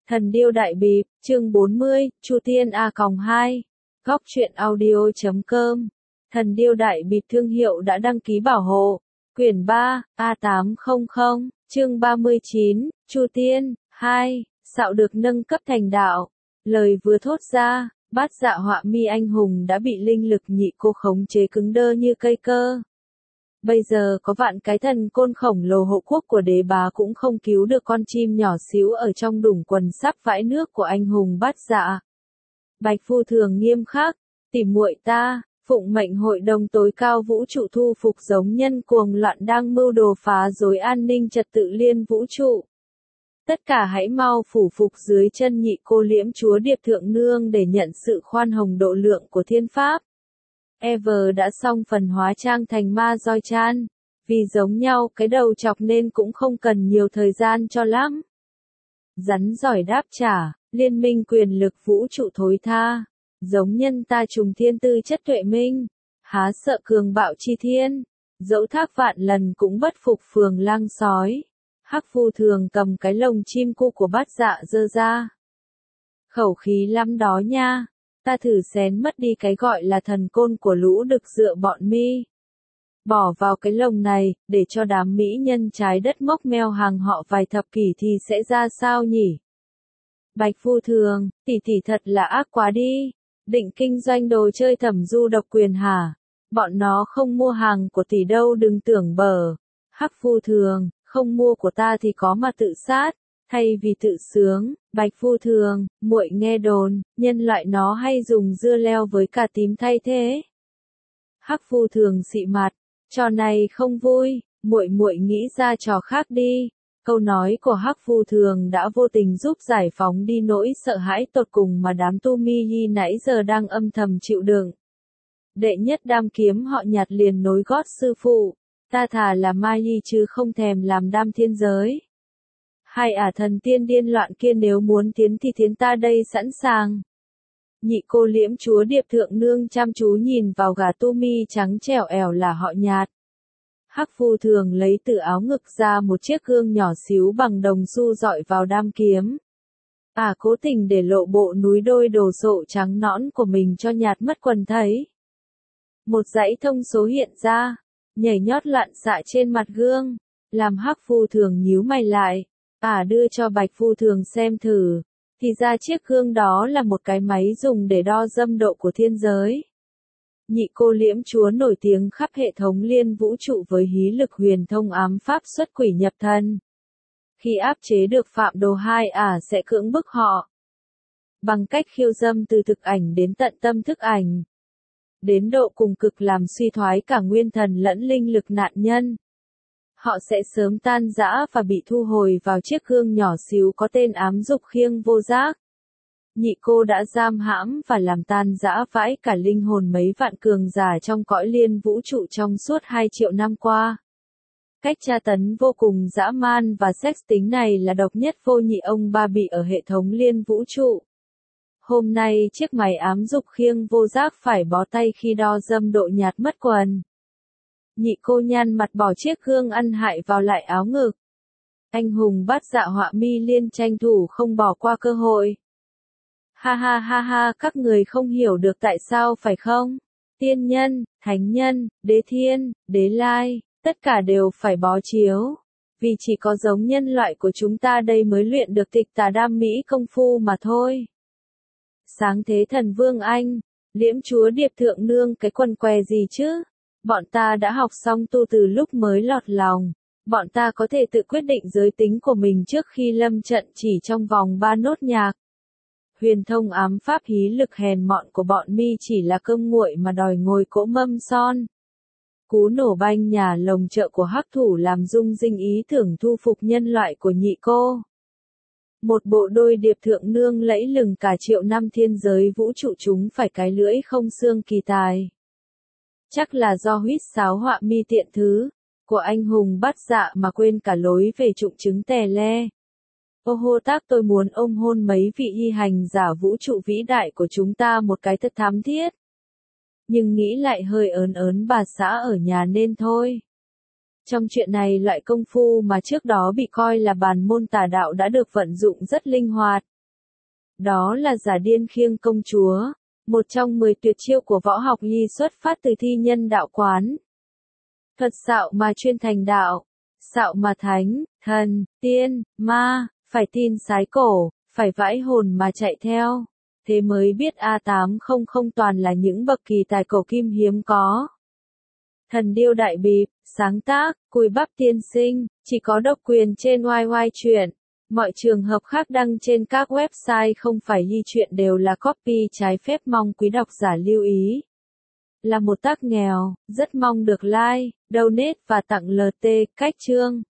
Thần điêu đại bịp, chương 40, Chu Tiên A-2, góc truyện audio.com. Thần điêu đại bịp thương hiệu đã đăng ký bảo hộ. Quyển 3, A800, chương 39, Chu Tiên, 2, xạo được nâng cấp thành đạo. Lời vừa thốt ra, Bát Dạ Họa Mi anh hùng đã bị linh lực nhị cô khống chế cứng đơ như cây cơ. Bây giờ có vạn cái thần côn khổng lồ hộ quốc của đế bá cũng không cứu được con chim nhỏ xíu ở trong đủng quần sắp vãi nước của anh hùng Bát Dạ. Bạch Phu Thường nghiêm khắc, tỉ muội ta, phụng mệnh hội đồng tối cao vũ trụ thu phục giống nhân cuồng loạn đang mưu đồ phá rối an ninh trật tự liên vũ trụ. Tất cả hãy mau phủ phục dưới chân nhị cô liễm chúa Điệp Thượng Nương để nhận sự khoan hồng độ lượng của thiên pháp. Ever đã xong phần hóa trang thành ma roi chan, vì giống nhau cái đầu chọc nên cũng không cần nhiều thời gian cho lắm. Rắn giỏi đáp trả, liên minh quyền lực vũ trụ thối tha, giống nhân ta trùng thiên tư chất tuệ minh, há sợ cường bạo chi thiên, dẫu thác vạn lần cũng bất phục phường lang sói. Hắc Phu Thường cầm cái lồng chim cu của Bát Dạ giơ ra. Khẩu khí lắm đó nha. Ta thử xén mất đi cái gọi là thần côn của lũ đực dựa bọn mi. Bỏ vào cái lồng này, để cho đám mỹ nhân trái đất mốc meo hàng họ vài thập kỷ thì sẽ ra sao nhỉ? Bạch Phu Thường, tỷ thật là ác quá đi. Định kinh doanh đồ chơi thẩm du độc quyền hả? Bọn nó không mua hàng của tỷ đâu đừng tưởng bở. Hắc Phu Thường, không mua của ta thì có mà tự sát. Thay vì tự sướng, Bạch Phu Thường, muội nghe đồn, nhân loại nó hay dùng dưa leo với cà tím thay thế. Hắc Phu Thường xị mặt, trò này không vui, muội nghĩ ra trò khác đi. Câu nói của Hắc Phu Thường đã vô tình giúp giải phóng đi nỗi sợ hãi tột cùng mà đám tu mi yi nãy giờ đang âm thầm chịu đựng. Đệ nhất đam kiếm họ Nhạt liền nối gót sư phụ, ta thà là ma yi chứ không thèm làm đam thiên giới. Hai thần tiên điên loạn kia nếu muốn tiến thì tiến ta đây sẵn sàng. Nhị cô liễm chúa Điệp Thượng Nương chăm chú nhìn vào gà tu mi trắng trẻo ẻo là họ Nhạt. Hắc Phu Thường lấy từ áo ngực ra một chiếc gương nhỏ xíu bằng đồng xu dọi vào đam kiếm. Cố tình để lộ bộ núi đôi đồ sộ trắng nõn của mình cho Nhạt mất quần thấy. Một dãy thông số hiện ra, nhảy nhót loạn xạ trên mặt gương, làm Hắc Phu Thường nhíu mày lại. Đưa cho Bạch Phu Thường xem thử, thì ra chiếc gương đó là một cái máy dùng để đo dâm độ của thiên giới. Nhị cô liễm chúa nổi tiếng khắp hệ thống liên vũ trụ với hí lực huyền thông ám pháp xuất quỷ nhập thần. Khi áp chế được phạm đồ hai sẽ cưỡng bức họ. Bằng cách khiêu dâm từ thực ảnh đến tận tâm thức ảnh. Đến độ cùng cực làm suy thoái cả nguyên thần lẫn linh lực nạn nhân. Họ sẽ sớm tan rã và bị thu hồi vào chiếc gương nhỏ xíu có tên ám dục khiêng vô giác. Nhị cô đã giam hãm và làm tan rã vãi cả linh hồn mấy vạn cường giả trong cõi liên vũ trụ trong suốt 2 triệu năm qua. Cách tra tấn vô cùng dã man và sex tính này là độc nhất vô nhị ông ba bị ở hệ thống liên vũ trụ. Hôm nay chiếc máy ám dục khiêng vô giác phải bó tay khi đo dâm độ Nhạt mất quần. Nhị cô nhăn mặt bỏ chiếc gương ăn hại vào lại áo ngực. Anh hùng Bát Dạ Họa Mi liên tranh thủ không bỏ qua cơ hội. Ha, các người không hiểu được tại sao phải không? Tiên nhân, thánh nhân, đế thiên, đế lai, tất cả đều phải bó chiếu. Vì chỉ có giống nhân loại của chúng ta đây mới luyện được tịch tà đam mỹ công phu mà thôi. Sáng thế thần vương anh, liễm chúa Điệp Thượng Nương cái quần què gì chứ? Bọn ta đã học xong tu từ lúc mới lọt lòng. Bọn ta có thể tự quyết định giới tính của mình trước khi lâm trận chỉ trong vòng 3 nốt nhạc. Huyền thông ám pháp hí lực hèn mọn của bọn mi chỉ là cơm nguội mà đòi ngồi cỗ mâm son. Cú nổ banh nhà lồng chợ của Hắc Thủ làm rung rinh ý tưởng thu phục nhân loại của nhị cô. Một bộ đôi Điệp Thượng Nương lẫy lừng cả triệu năm thiên giới vũ trụ chúng phải cái lưỡi không xương kỳ tài. Chắc là do huýt sáo họa mi tiện thứ của anh hùng Bát Dạ mà quên cả lối về trụng trứng tè le. Ô hô tác tôi muốn ôm hôn mấy vị y hành giả vũ trụ vĩ đại của chúng ta một cái thật thắm thiết. Nhưng nghĩ lại hơi ớn bà xã ở nhà nên thôi. Trong chuyện này loại công phu mà trước đó bị coi là bàn môn tà đạo đã được vận dụng rất linh hoạt. Đó là giả điên khiêng công chúa, một trong 10 tuyệt chiêu của võ học nhi xuất phát từ thi nhân đạo quán. Thuật xạo mà chuyên thành đạo, xạo mà thánh, thần, tiên, ma, phải tin sái cổ, phải vãi hồn mà chạy theo. Thế mới biết A800 toàn là những bậc kỳ tài cổ kim hiếm có. Thần điêu đại bịp, sáng tác, Cùi Bắp tiên sinh, chỉ có độc quyền trên YY truyện. Mọi trường hợp khác đăng trên các website không phải ghi chuyện đều là copy trái phép, mong quý độc giả lưu ý. Là một tác nghèo, rất mong được like, donate và tặng LT, cách chương.